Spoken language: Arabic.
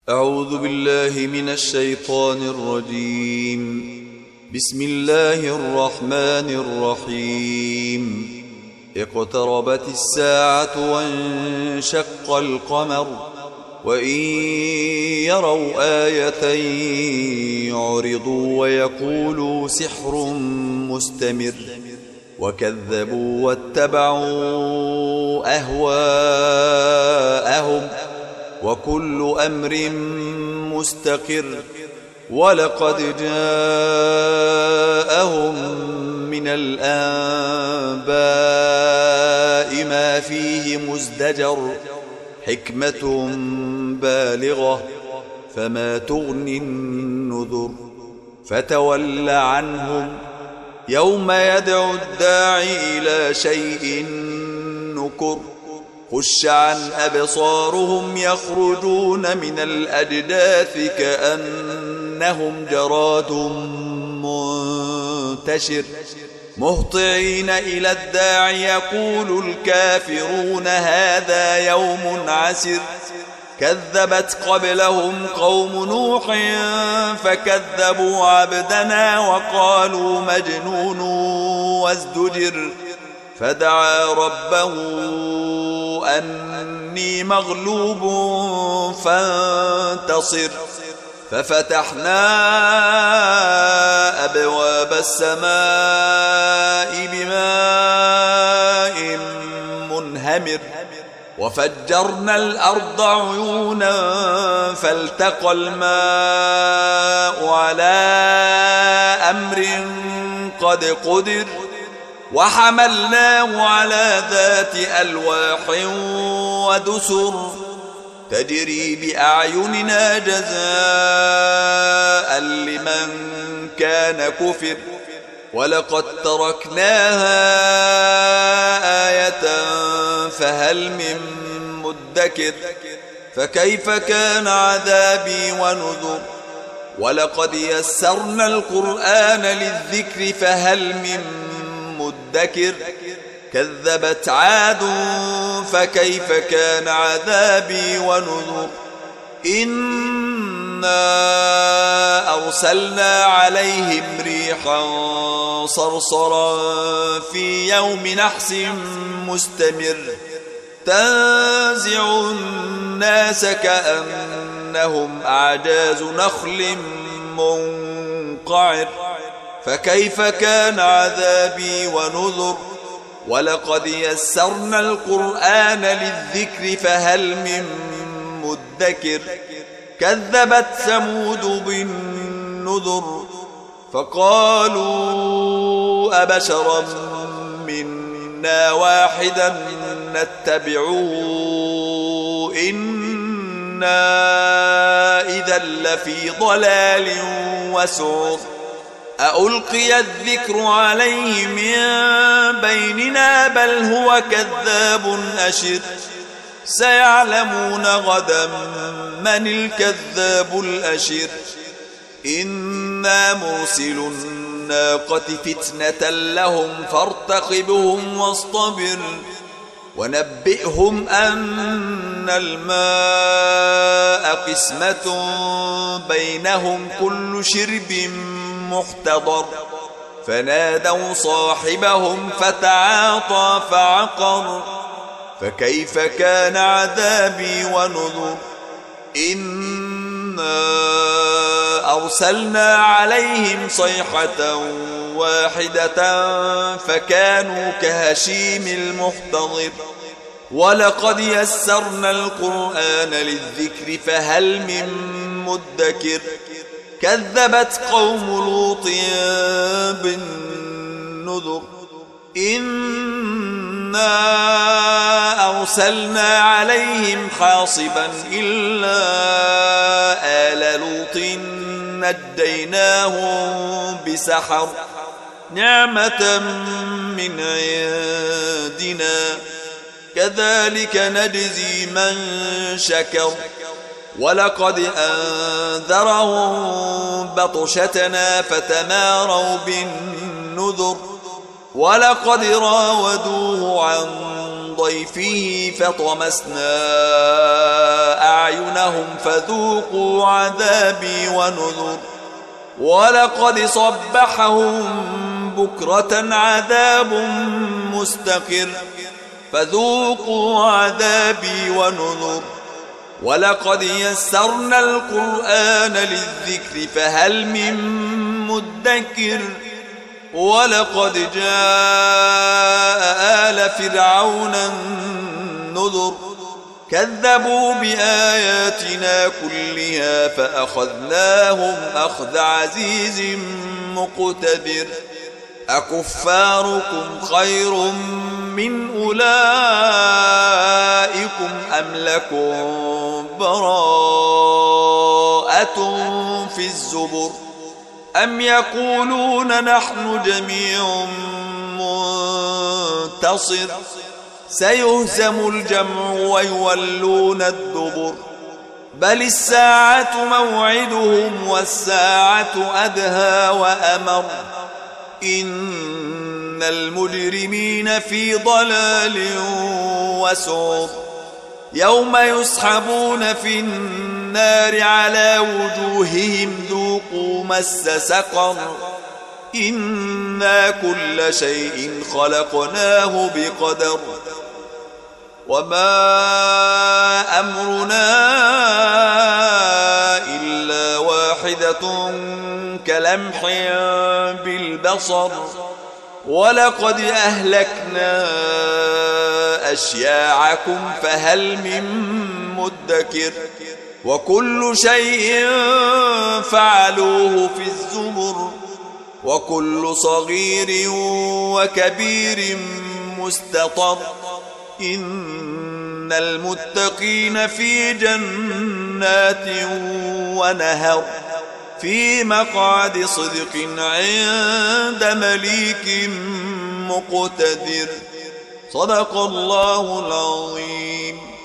أعوذ بالله من الشيطان الرجيم. بسم الله الرحمن الرحيم. اقتربت الساعة وانشق القمر وإن يروا آية يعرضوا ويقولوا سحر مستمر وكذبوا واتبعوا أهواءهم وكل أمر مستقر ولقد جاءهم من الأنباء ما فيه مزدجر حكمة بالغة فما تغني النذر فتول عنهم يوم يدعو الداعي إلى شيء نكر خش عن أبصارهم يخرجون من الأجداث كأنهم جراد منتشر مهطعين إلى الداعي يقول الكافرون هذا يوم عسر كذبت قبلهم قوم نوح فكذبوا عبدنا وقالوا مجنون وازدجر فدعا ربه أني مغلوب فانتصر ففتحنا أبواب السماء بماء منهمر وفجرنا الأرض عيونا فالتقى الماء على أمر قد قدر وحملناه على ذات ألواح ودسر تجري بأعيننا جزاء لمن كان كفر ولقد تركناها آية فهل من مدكر فكيف كان عذابي ونذر ولقد يسرنا القرآن للذكر فهل من مدكر كذبت عاد فكيف كان عذابي ونذر إنا أرسلنا عليهم ريحا صرصرا في يوم نحس مستمر تنزع الناس كأنهم أعجاز نخل منقعر فكيف كان عذابي ونذر ولقد يسرنا القرآن للذكر فهل من مدكر كذبت ثمود بالنذر فقالوا أبشرا منا واحدا نتبعوه إنا إذا لفي ضلال وسعر أألقي الذكر عليه من بيننا بل هو كذاب أشر سيعلمون غدا من الكذاب الأشر إنا مرسل الناقة فتنة لهم فارتقبهم واصطبر ونبئهم أن الماء قسمة بينهم كل شرب محتضر فنادوا صاحبهم فتعاطى فعقر فكيف كان عذابي ونذر إنا أرسلنا عليهم صيحة واحدة فكانوا كهشيم المحتضر ولقد يسرنا القرآن للذكر فهل من مدكر كذبت قوم لوط بالنذر إنا أرسلنا عليهم حاصبا إلا آل لوط نجيناهم بسحر نعمة من عندنا كذلك نجزي من شكر ولقد أنذرهم بطشتنا فتماروا بالنذر ولقد راودوه عن ضيفه فطمسنا أعينهم فذوقوا عذابي ونذر ولقد صبحهم بكرة عذاب مستقر فذوقوا عذابي ونذر ولقد يسرنا القرآن للذكر فهل من مدكر ولقد جاء آل فرعون النذر كذبوا بآياتنا كلها فأخذناهم أخذ عزيز مقتدر أكفاركم خير من أولئكم أم لكم براءة في الزبر أم يقولون نحن جميع منتصر سيهزم الجمع ويولون الدبر بل الساعة موعدهم والساعة أدهى وأمر إن المجرمين في ضلال وسعر يوم يسحبون في النار على وجوههم ذوقوا مس سقر إنا كل شيء خلقناه بقدر وما أمرنا إلا واحدة كلمح بالبصر ولقد أهلكنا أشياعكم فهل من مدكر وكل شيء فعلوه في الزبر وكل صغير وكبير مستطر إن المتقين في جنات ونهر في مقعد صدق عند مليك مقتدر صدق الله العظيم.